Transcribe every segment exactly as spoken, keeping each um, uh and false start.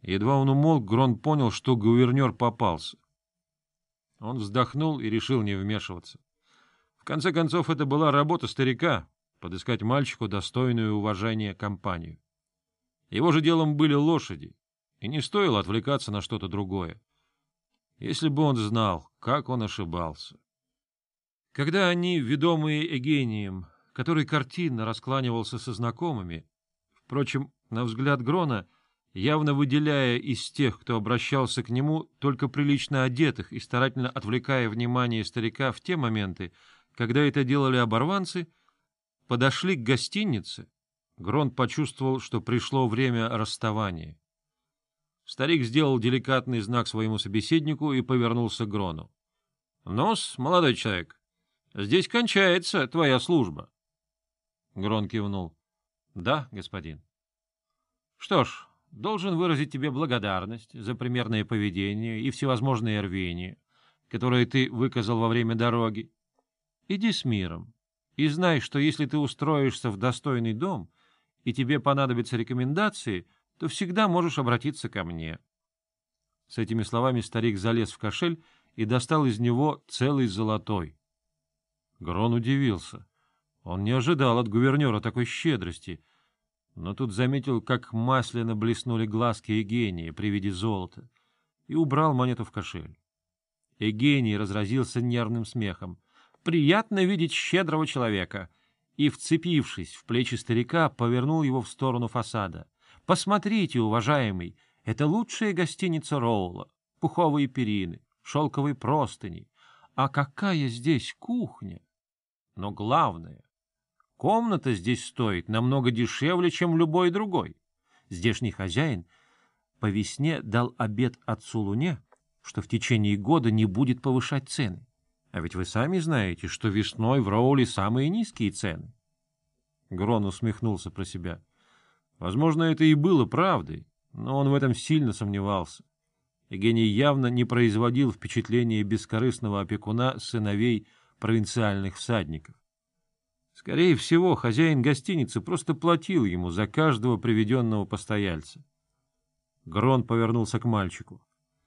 Едва он умолк, Грон понял, что гувернер попался. Он вздохнул и решил не вмешиваться. В конце концов, это была работа старика — подыскать мальчику достойную уважения компанию. Его же делом были лошади, и не стоило отвлекаться на что-то другое. Если бы он знал, как он ошибался. Когда они, ведомые Эгением, который картинно раскланивался со знакомыми, впрочем, на взгляд Грона, явно выделяя из тех, кто обращался к нему, только прилично одетых и старательно отвлекая внимание старика в те моменты, когда это делали оборванцы, подошли к гостинице, Грон почувствовал, что пришло время расставания. Старик сделал деликатный знак своему собеседнику и повернулся к Грону. — Ну-с, молодой человек, здесь кончается твоя служба. Грон кивнул. — Да, господин. — Что ж, должен выразить тебе благодарность за примерное поведение и всевозможные рвения, которые ты выказал во время дороги. Иди с миром и знай, что если ты устроишься в достойный дом и тебе понадобятся рекомендации, то всегда можешь обратиться ко мне. С этими словами старик залез в кошель и достал из него целый золотой. Грон удивился. Он не ожидал от гувернера такой щедрости, но тут заметил, как масляно блеснули глазки Эгения при виде золота, и убрал монету в кошель. Эгений разразился нервным смехом. «Приятно видеть щедрого человека!» и, вцепившись в плечи старика, повернул его в сторону фасада. «Посмотрите, уважаемый, это лучшая гостиница Роула, пуховые перины, шелковые простыни. А какая здесь кухня! Но главное, комната здесь стоит намного дешевле, чем в любой другой. Здешний хозяин по весне дал обет отцу Луне, что в течение года не будет повышать цены. А ведь вы сами знаете, что весной в Роуле самые низкие цены. Грон усмехнулся про себя. Возможно, это и было правдой, но он в этом сильно сомневался. Евгений явно не производил впечатления бескорыстного опекуна сыновей провинциальных всадников. Скорее всего, хозяин гостиницы просто платил ему за каждого приведенного постояльца. Грон повернулся к мальчику.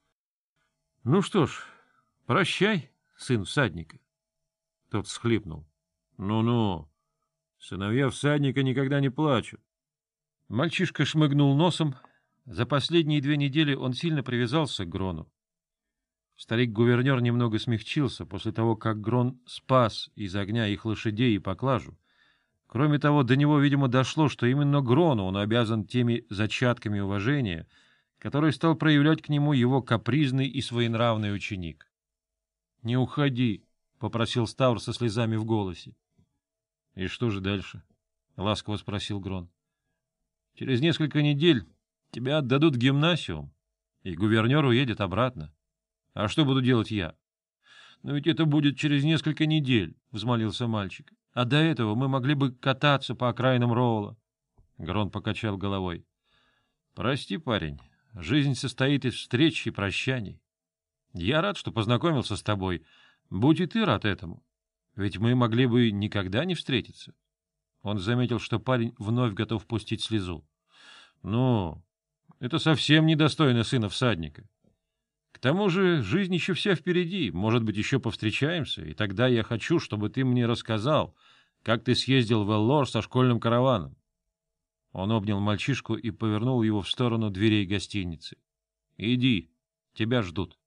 — Ну что ж, прощай, сын всадника. Тот всхлипнул. Ну — Ну-ну, сыновья всадника никогда не плачут. Мальчишка шмыгнул носом. За последние две недели он сильно привязался к Грону. Старик-гувернер немного смягчился после того, как Грон спас из огня их лошадей и поклажу. Кроме того, до него, видимо, дошло, что именно Грону он обязан теми зачатками уважения, которые стал проявлять к нему его капризный и своенравный ученик. — Не уходи, — попросил Ставр со слезами в голосе. — И что же дальше? — ласково спросил Грон. — Через несколько недель тебя отдадут в гимнасиум, и гувернер уедет обратно. А что буду делать я? — Но ведь это будет через несколько недель, — взмолился мальчик. — А до этого мы могли бы кататься по окраинам Роула. Грон покачал головой. — Прости, парень, жизнь состоит из встреч и прощаний. Я рад, что познакомился с тобой. Будь и ты рад этому. Ведь мы могли бы никогда не встретиться. Он заметил, что парень вновь готов пустить слезу. — Ну, это совсем недостойно сына всадника. К тому же жизнь еще вся впереди, может быть, еще повстречаемся, и тогда я хочу, чтобы ты мне рассказал, как ты съездил в Эллор со школьным караваном. Он обнял мальчишку и повернул его в сторону дверей гостиницы. — Иди, тебя ждут.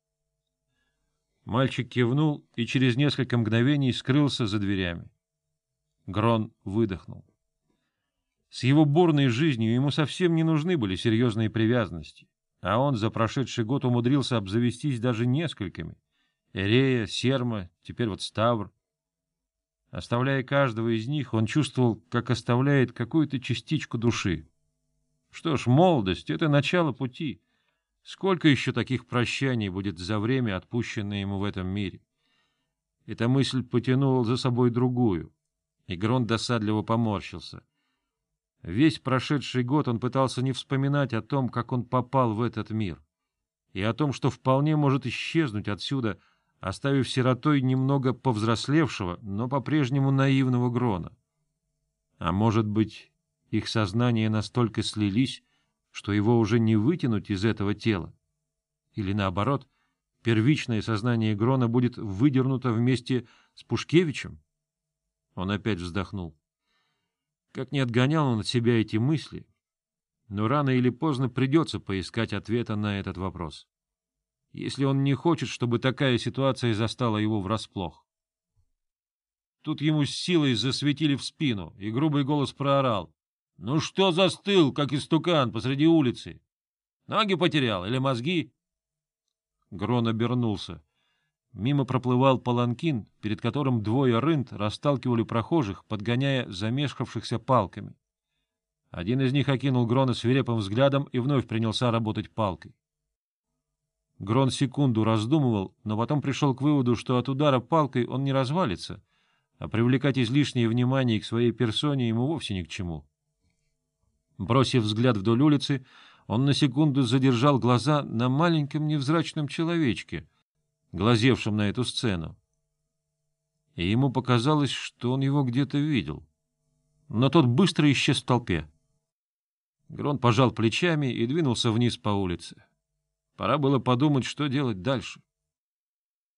Мальчик кивнул и через несколько мгновений скрылся за дверями. Грон выдохнул. С его бурной жизнью ему совсем не нужны были серьезные привязанности, а он за прошедший год умудрился обзавестись даже несколькими. Эрея, Серма, теперь вот Ставр. Оставляя каждого из них, он чувствовал, как оставляет какую-то частичку души. Что ж, молодость — это начало пути. Сколько еще таких прощаний будет за время, отпущенное ему в этом мире? Эта мысль потянула за собой другую, и Грон досадливо поморщился. Весь прошедший год он пытался не вспоминать о том, как он попал в этот мир, и о том, что вполне может исчезнуть отсюда, оставив сиротой немного повзрослевшего, но по-прежнему наивного Грона. А может быть, их сознания настолько слились, что его уже не вытянуть из этого тела. Или наоборот, первичное сознание Грона будет выдернуто вместе с Пушкевичем? Он опять вздохнул. Как не отгонял он от себя эти мысли, но рано или поздно придется поискать ответа на этот вопрос, если он не хочет, чтобы такая ситуация застала его врасплох. Тут ему с силой засветили в спину, и грубый голос проорал: — Ну что застыл, как истукан, посреди улицы? Ноги потерял или мозги? Грон обернулся. Мимо проплывал паланкин, перед которым двое рынд расталкивали прохожих, подгоняя замешкавшихся палками. Один из них окинул Грона свирепым взглядом и вновь принялся работать палкой. Грон секунду раздумывал, но потом пришел к выводу, что от удара палкой он не развалится, а привлекать излишнее внимание к своей персоне ему вовсе ни к чему. Бросив взгляд вдоль улицы, он на секунду задержал глаза на маленьком невзрачном человечке, глазевшем на эту сцену. И ему показалось, что он его где-то видел. Но тот быстро исчез в толпе. Грон пожал плечами и двинулся вниз по улице. Пора было подумать, что делать дальше.